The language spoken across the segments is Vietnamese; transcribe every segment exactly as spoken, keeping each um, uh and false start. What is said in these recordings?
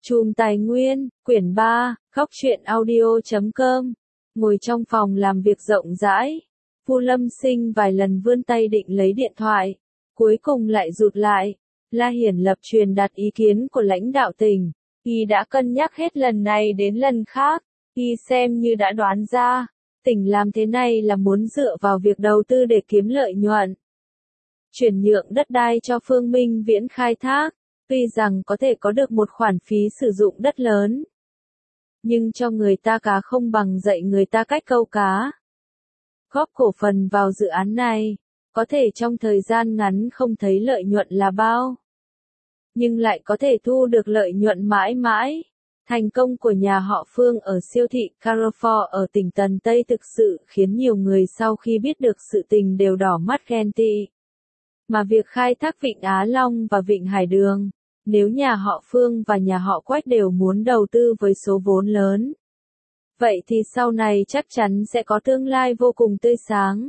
Chùm Tài Nguyên, quyển ba, góc truyện audio chấm com. Ngồi trong phòng làm việc rộng rãi, Vu Lâm Sinh vài lần vươn tay định lấy điện thoại, cuối cùng lại rụt lại. La Hiển Lập truyền đạt ý kiến của lãnh đạo tỉnh, y đã cân nhắc hết lần này đến lần khác, y xem như đã đoán ra, tỉnh làm thế này là muốn dựa vào việc đầu tư để kiếm lợi nhuận. Chuyển nhượng đất đai cho Phương Minh Viễn khai thác, tuy rằng có thể có được một khoản phí sử dụng đất lớn, nhưng cho người ta cá không bằng dạy người ta cách câu cá. Góp cổ phần vào dự án này, có thể trong thời gian ngắn không thấy lợi nhuận là bao, nhưng lại có thể thu được lợi nhuận mãi mãi. Thành công của nhà họ Phương ở siêu thị Carrefour ở tỉnh Tần Tây thực sự khiến nhiều người sau khi biết được sự tình đều đỏ mắt ghen tị. Mà việc khai thác Vịnh Á Long và Vịnh Hải Đường, nếu nhà họ Phương và nhà họ Quách đều muốn đầu tư với số vốn lớn, vậy thì sau này chắc chắn sẽ có tương lai vô cùng tươi sáng.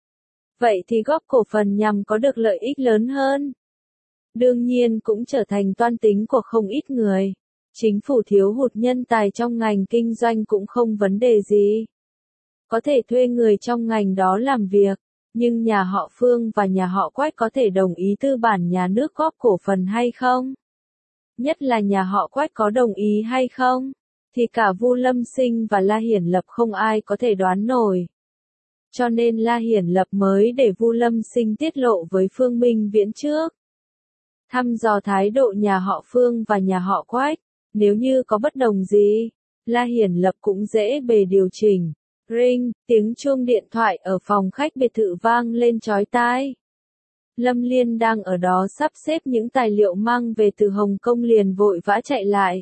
Vậy thì góp cổ phần nhằm có được lợi ích lớn hơn. Đương nhiên cũng trở thành toan tính của không ít người. Chính phủ thiếu hụt nhân tài trong ngành kinh doanh cũng không vấn đề gì. Có thể thuê người trong ngành đó làm việc, nhưng nhà họ Phương và nhà họ Quách có thể đồng ý tư bản nhà nước góp cổ phần hay không? Nhất là nhà họ Quách có đồng ý hay không? Thì cả Vu Lâm Sinh và La Hiển Lập không ai có thể đoán nổi. Cho nên La Hiển Lập mới để Vu Lâm Sinh tiết lộ với Phương Minh Viễn trước. Thăm dò thái độ nhà họ Phương và nhà họ Quách, nếu như có bất đồng gì, La Hiển Lập cũng dễ bề điều chỉnh. Ring, tiếng chuông điện thoại ở phòng khách biệt thự vang lên chói tai. Lâm Liên đang ở đó sắp xếp những tài liệu mang về từ Hồng Kông liền vội vã chạy lại.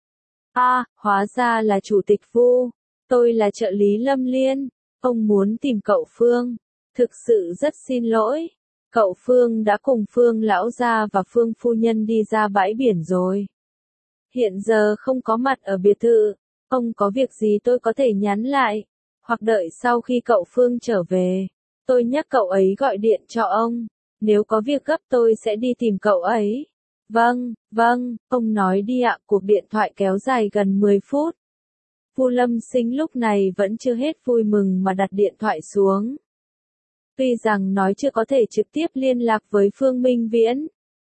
A, à, hóa ra là chủ tịch Vu, tôi là trợ lý Lâm Liên, ông muốn tìm cậu Phương. Thực sự rất xin lỗi, cậu Phương đã cùng Phương lão gia và Phương phu nhân đi ra bãi biển rồi. Hiện giờ không có mặt ở biệt thự, ông có việc gì tôi có thể nhắn lại, hoặc đợi sau khi cậu Phương trở về, tôi nhắc cậu ấy gọi điện cho ông, nếu có việc gấp tôi sẽ đi tìm cậu ấy. Vâng, vâng, ông nói đi ạ. Cuộc điện thoại kéo dài gần mười phút. Vu Lâm Sinh lúc này vẫn chưa hết vui mừng mà đặt điện thoại xuống. Tuy rằng nói chưa có thể trực tiếp liên lạc với Phương Minh Viễn,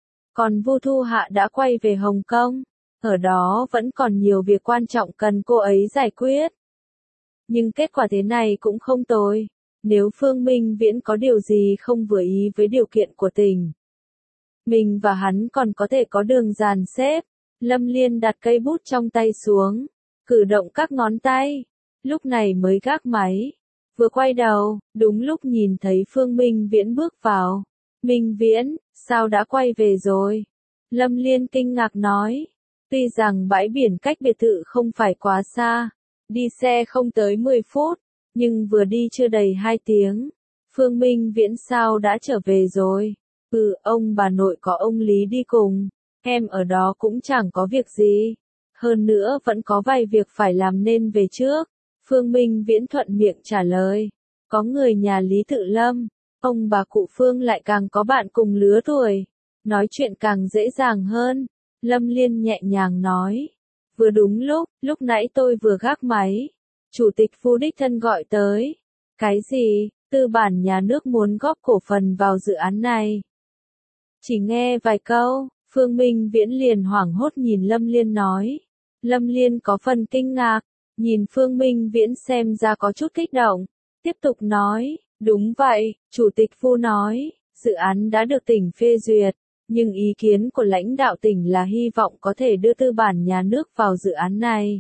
còn Vu Thu Hạ đã quay về Hồng Kông, ở đó vẫn còn nhiều việc quan trọng cần cô ấy giải quyết. Nhưng kết quả thế này cũng không tồi, nếu Phương Minh Viễn có điều gì không vừa ý với điều kiện của tỉnh, mình và hắn còn có thể có đường dàn xếp. Lâm Liên đặt cây bút trong tay xuống, cử động các ngón tay, lúc này mới gác máy. Vừa quay đầu, đúng lúc nhìn thấy Phương Minh Viễn bước vào. Minh Viễn, sao đã quay về rồi? Lâm Liên kinh ngạc nói. Tuy rằng bãi biển cách biệt thự không phải quá xa, đi xe không tới mười phút, nhưng vừa đi chưa đầy hai tiếng. Phương Minh Viễn sao đã trở về rồi? Ừ, ông bà nội có ông Lý đi cùng, em ở đó cũng chẳng có việc gì. Hơn nữa vẫn có vài việc phải làm nên về trước. Phương Minh Viễn thuận miệng trả lời. Có người nhà Lý Tự Lâm, ông bà cụ Phương lại càng có bạn cùng lứa tuổi, nói chuyện càng dễ dàng hơn. Lâm Liên nhẹ nhàng nói. Vừa đúng lúc, lúc nãy tôi vừa gác máy, chủ tịch Vu đích thân gọi tới. Cái gì? Tư bản nhà nước muốn góp cổ phần vào dự án này. Chỉ nghe vài câu, Phương Minh Viễn liền hoảng hốt nhìn Lâm Liên nói. Lâm Liên có phần kinh ngạc, nhìn Phương Minh Viễn xem ra có chút kích động, tiếp tục nói, đúng vậy, chủ tịch Vu nói, dự án đã được tỉnh phê duyệt, nhưng ý kiến của lãnh đạo tỉnh là hy vọng có thể đưa tư bản nhà nước vào dự án này.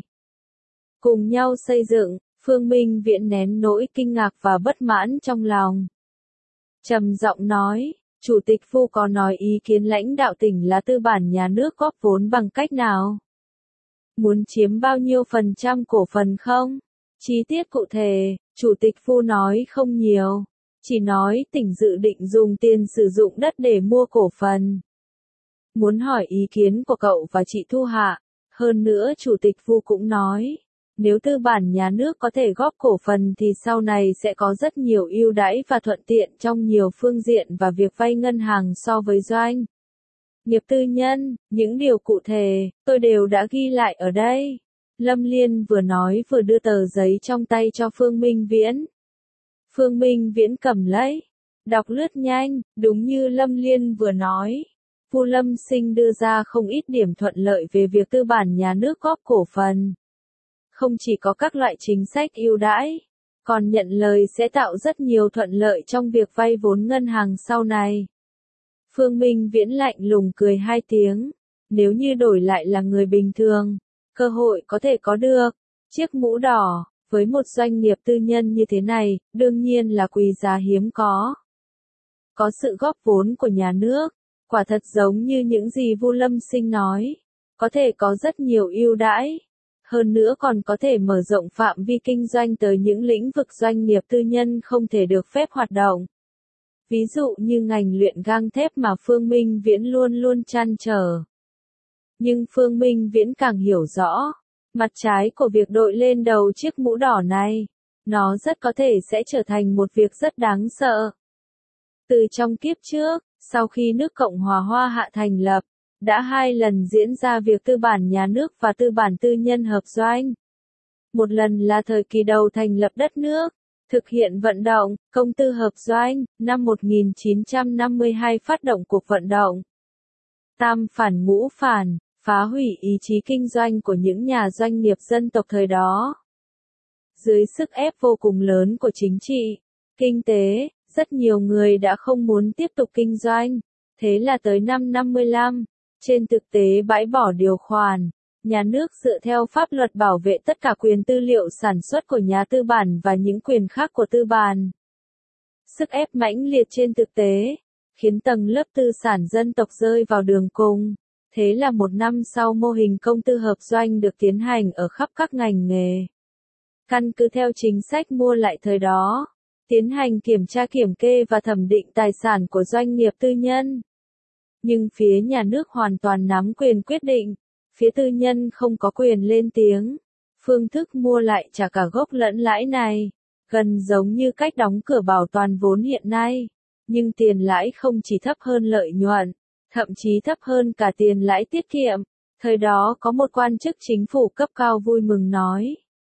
Cùng nhau xây dựng, Phương Minh Viễn nén nỗi kinh ngạc và bất mãn trong lòng. Trầm giọng nói, chủ tịch Vu có nói ý kiến lãnh đạo tỉnh là tư bản nhà nước góp vốn bằng cách nào? Muốn chiếm bao nhiêu phần trăm cổ phần không? Chi tiết cụ thể, chủ tịch Vu nói không nhiều, chỉ nói tỉnh dự định dùng tiền sử dụng đất để mua cổ phần. Muốn hỏi ý kiến của cậu và chị Thu Hạ, hơn nữa chủ tịch Vu cũng nói, nếu tư bản nhà nước có thể góp cổ phần thì sau này sẽ có rất nhiều ưu đãi và thuận tiện trong nhiều phương diện và việc vay ngân hàng so với doanh nghiệp tư nhân, những điều cụ thể, tôi đều đã ghi lại ở đây. Lâm Liên vừa nói vừa đưa tờ giấy trong tay cho Phương Minh Viễn. Phương Minh Viễn cầm lấy, đọc lướt nhanh, đúng như Lâm Liên vừa nói. Vu Lâm Sinh đưa ra không ít điểm thuận lợi về việc tư bản nhà nước góp cổ phần. Không chỉ có các loại chính sách ưu đãi, còn nhận lời sẽ tạo rất nhiều thuận lợi trong việc vay vốn ngân hàng sau này. Phương Minh Viễn lạnh lùng cười hai tiếng, nếu như đổi lại là người bình thường, cơ hội có thể có được, chiếc mũ đỏ, với một doanh nghiệp tư nhân như thế này, đương nhiên là quý giá hiếm có. Có sự góp vốn của nhà nước, quả thật giống như những gì Vu Lâm Sinh nói, có thể có rất nhiều ưu đãi, hơn nữa còn có thể mở rộng phạm vi kinh doanh tới những lĩnh vực doanh nghiệp tư nhân không thể được phép hoạt động. Ví dụ như ngành luyện gang thép mà Phương Minh Viễn luôn luôn trăn trở. Nhưng Phương Minh Viễn càng hiểu rõ, mặt trái của việc đội lên đầu chiếc mũ đỏ này, nó rất có thể sẽ trở thành một việc rất đáng sợ. Từ trong kiếp trước, sau khi nước Cộng hòa Hoa Hạ thành lập, đã hai lần diễn ra việc tư bản nhà nước và tư bản tư nhân hợp doanh. Một lần là thời kỳ đầu thành lập đất nước, thực hiện vận động, công tư hợp doanh, năm một nghìn chín trăm năm mươi hai phát động cuộc vận động. Tam phản ngũ phản, phá hủy ý chí kinh doanh của những nhà doanh nghiệp dân tộc thời đó. Dưới sức ép vô cùng lớn của chính trị, kinh tế, rất nhiều người đã không muốn tiếp tục kinh doanh. Thế là tới năm năm mươi lăm, trên thực tế bãi bỏ điều khoản, nhà nước dựa theo pháp luật bảo vệ tất cả quyền tư liệu sản xuất của nhà tư bản và những quyền khác của tư bản. Sức ép mãnh liệt trên thực tế, khiến tầng lớp tư sản dân tộc rơi vào đường cùng. Thế là một năm sau mô hình công tư hợp doanh được tiến hành ở khắp các ngành nghề. Căn cứ theo chính sách mua lại thời đó, tiến hành kiểm tra kiểm kê và thẩm định tài sản của doanh nghiệp tư nhân. Nhưng phía nhà nước hoàn toàn nắm quyền quyết định, phía tư nhân không có quyền lên tiếng. Phương thức mua lại trả cả gốc lẫn lãi này, gần giống như cách đóng cửa bảo toàn vốn hiện nay. Nhưng tiền lãi không chỉ thấp hơn lợi nhuận, thậm chí thấp hơn cả tiền lãi tiết kiệm. Thời đó có một quan chức chính phủ cấp cao vui mừng nói.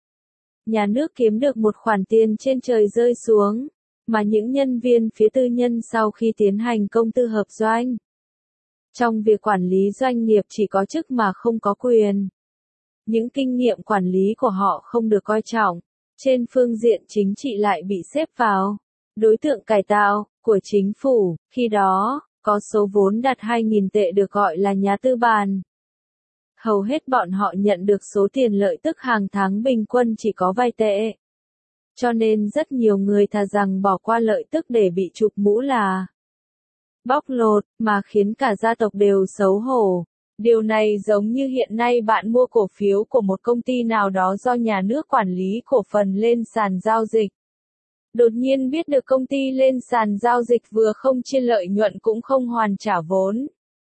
Nhà nước kiếm được một khoản tiền trên trời rơi xuống, mà những nhân viên phía tư nhân sau khi tiến hành công tư hợp doanh. Trong việc quản lý doanh nghiệp chỉ có chức mà không có quyền. Những kinh nghiệm quản lý của họ không được coi trọng, trên phương diện chính trị lại bị xếp vào đối tượng cải tạo của chính phủ, khi đó, có số vốn đạt hai nghìn tệ được gọi là nhà tư bản. Hầu hết bọn họ nhận được số tiền lợi tức hàng tháng bình quân chỉ có vài tệ. Cho nên rất nhiều người thà rằng bỏ qua lợi tức để bị chụp mũ là bóc lột, mà khiến cả gia tộc đều xấu hổ. Điều này giống như hiện nay bạn mua cổ phiếu của một công ty nào đó do nhà nước quản lý cổ phần lên sàn giao dịch. Đột nhiên biết được công ty lên sàn giao dịch vừa không chia lợi nhuận cũng không hoàn trả vốn.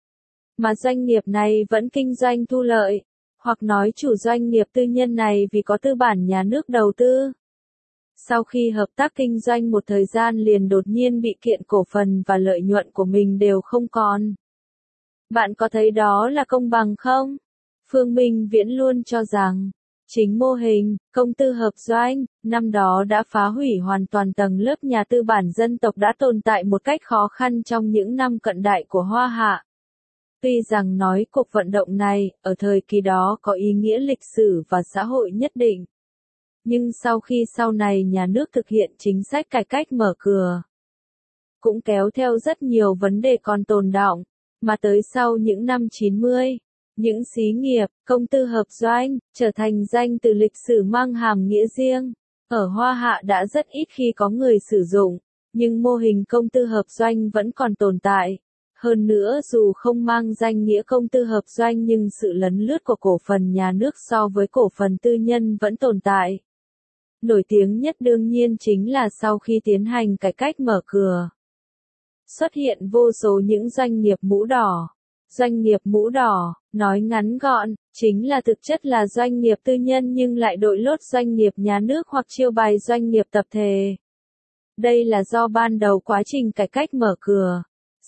Mà doanh nghiệp này vẫn kinh doanh thu lợi, hoặc nói chủ doanh nghiệp tư nhân này vì có tư bản nhà nước đầu tư. Sau khi hợp tác kinh doanh một thời gian liền đột nhiên bị kiện cổ phần và lợi nhuận của mình đều không còn. Bạn có thấy đó là công bằng không? Phương Minh Viễn luôn cho rằng, chính mô hình, công tư hợp doanh, năm đó đã phá hủy hoàn toàn tầng lớp nhà tư bản dân tộc đã tồn tại một cách khó khăn trong những năm cận đại của Hoa Hạ. Tuy rằng nói cuộc vận động này, ở thời kỳ đó có ý nghĩa lịch sử và xã hội nhất định. Nhưng sau khi sau này nhà nước thực hiện chính sách cải cách mở cửa, cũng kéo theo rất nhiều vấn đề còn tồn đọng, mà tới sau những năm chín mươi, những xí nghiệp, công tư hợp doanh, trở thành danh từ lịch sử mang hàm nghĩa riêng. Ở Hoa Hạ đã rất ít khi có người sử dụng, nhưng mô hình công tư hợp doanh vẫn còn tồn tại. Hơn nữa dù không mang danh nghĩa công tư hợp doanh nhưng sự lấn lướt của cổ phần nhà nước so với cổ phần tư nhân vẫn tồn tại. Nổi tiếng nhất đương nhiên chính là sau khi tiến hành cải cách mở cửa, xuất hiện vô số những doanh nghiệp mũ đỏ. Doanh nghiệp mũ đỏ, nói ngắn gọn, chính là thực chất là doanh nghiệp tư nhân nhưng lại đội lốt doanh nghiệp nhà nước hoặc chiêu bài doanh nghiệp tập thể. Đây là do ban đầu quá trình cải cách mở cửa,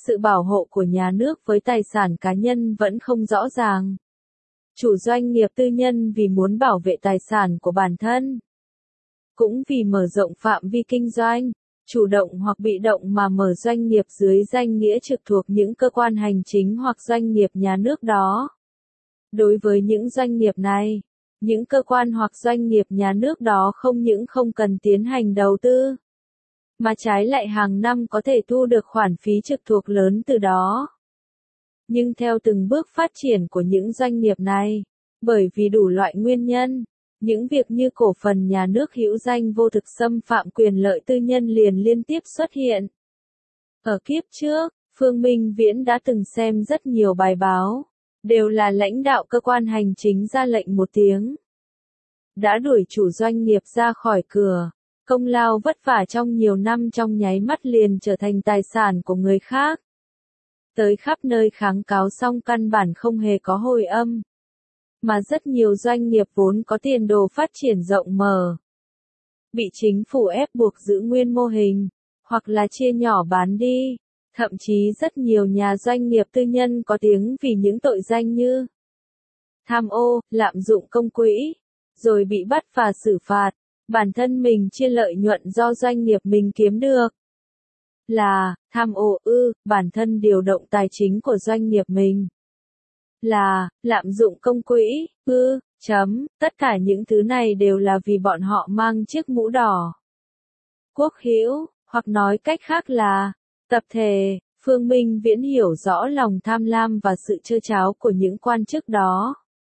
sự bảo hộ của nhà nước với tài sản cá nhân vẫn không rõ ràng. Chủ doanh nghiệp tư nhân vì muốn bảo vệ tài sản của bản thân, cũng vì mở rộng phạm vi kinh doanh, chủ động hoặc bị động mà mở doanh nghiệp dưới danh nghĩa trực thuộc những cơ quan hành chính hoặc doanh nghiệp nhà nước đó. Đối với những doanh nghiệp này, những cơ quan hoặc doanh nghiệp nhà nước đó không những không cần tiến hành đầu tư, mà trái lại hàng năm có thể thu được khoản phí trực thuộc lớn từ đó. Nhưng theo từng bước phát triển của những doanh nghiệp này, bởi vì đủ loại nguyên nhân, những việc như cổ phần nhà nước hữu danh vô thực xâm phạm quyền lợi tư nhân liền liên tiếp xuất hiện. Ở kiếp trước, Phương Minh Viễn đã từng xem rất nhiều bài báo, đều là lãnh đạo cơ quan hành chính ra lệnh một tiếng, đã đuổi chủ doanh nghiệp ra khỏi cửa, công lao vất vả trong nhiều năm trong nháy mắt liền trở thành tài sản của người khác. Tới khắp nơi kháng cáo xong căn bản không hề có hồi âm. Mà rất nhiều doanh nghiệp vốn có tiền đồ phát triển rộng mở, bị chính phủ ép buộc giữ nguyên mô hình, hoặc là chia nhỏ bán đi. Thậm chí rất nhiều nhà doanh nghiệp tư nhân có tiếng vì những tội danh như tham ô, lạm dụng công quỹ, rồi bị bắt và xử phạt, bản thân mình chia lợi nhuận do doanh nghiệp mình kiếm được. Là, tham ô ư, bản thân điều động tài chính của doanh nghiệp mình. Là, lạm dụng công quỹ, ư, chấm, tất cả những thứ này đều là vì bọn họ mang chiếc mũ đỏ. Quốc hữu, hoặc nói cách khác là, tập thể. Phương Minh Viễn hiểu rõ lòng tham lam và sự trơ tráo của những quan chức đó.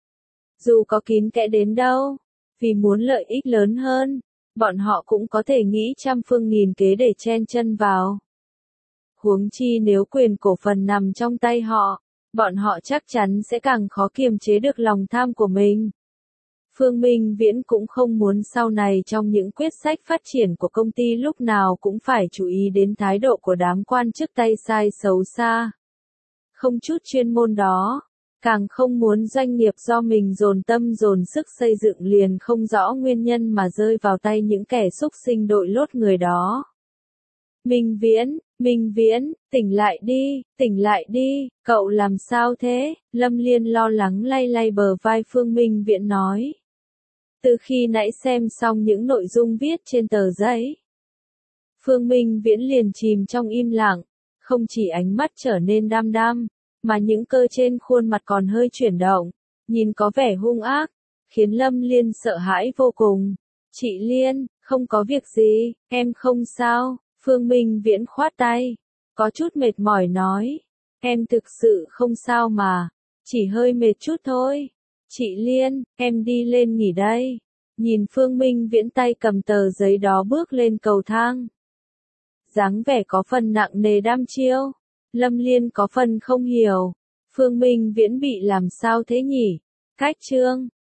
Dù có kín kẽ đến đâu, vì muốn lợi ích lớn hơn, bọn họ cũng có thể nghĩ trăm phương nghìn kế để chen chân vào. Huống chi nếu quyền cổ phần nằm trong tay họ, bọn họ chắc chắn sẽ càng khó kiềm chế được lòng tham của mình. Phương Minh Viễn cũng không muốn sau này trong những quyết sách phát triển của công ty lúc nào cũng phải chú ý đến thái độ của đám quan chức tay sai xấu xa. Không chút chuyên môn đó, càng không muốn doanh nghiệp do mình dồn tâm dồn sức xây dựng liền không rõ nguyên nhân mà rơi vào tay những kẻ xúc sinh đội lốt người đó. Minh Viễn, Minh Viễn, tỉnh lại đi, tỉnh lại đi, cậu làm sao thế? Lâm Liên lo lắng lay lay bờ vai Phương Minh Viễn nói. Từ khi nãy xem xong những nội dung viết trên tờ giấy, Phương Minh Viễn liền chìm trong im lặng, không chỉ ánh mắt trở nên đăm đăm, mà những cơ trên khuôn mặt còn hơi chuyển động, nhìn có vẻ hung ác, khiến Lâm Liên sợ hãi vô cùng. Chị Liên, không có việc gì, em không sao. Phương Minh Viễn khoát tay, có chút mệt mỏi nói, em thực sự không sao mà, chỉ hơi mệt chút thôi. Chị Liên, em đi lên nghỉ đây. Nhìn Phương Minh Viễn tay cầm tờ giấy đó bước lên cầu thang. Dáng vẻ có phần nặng nề đăm chiêu. Lâm Liên có phần không hiểu. Phương Minh Viễn bị làm sao thế nhỉ? Cách chương.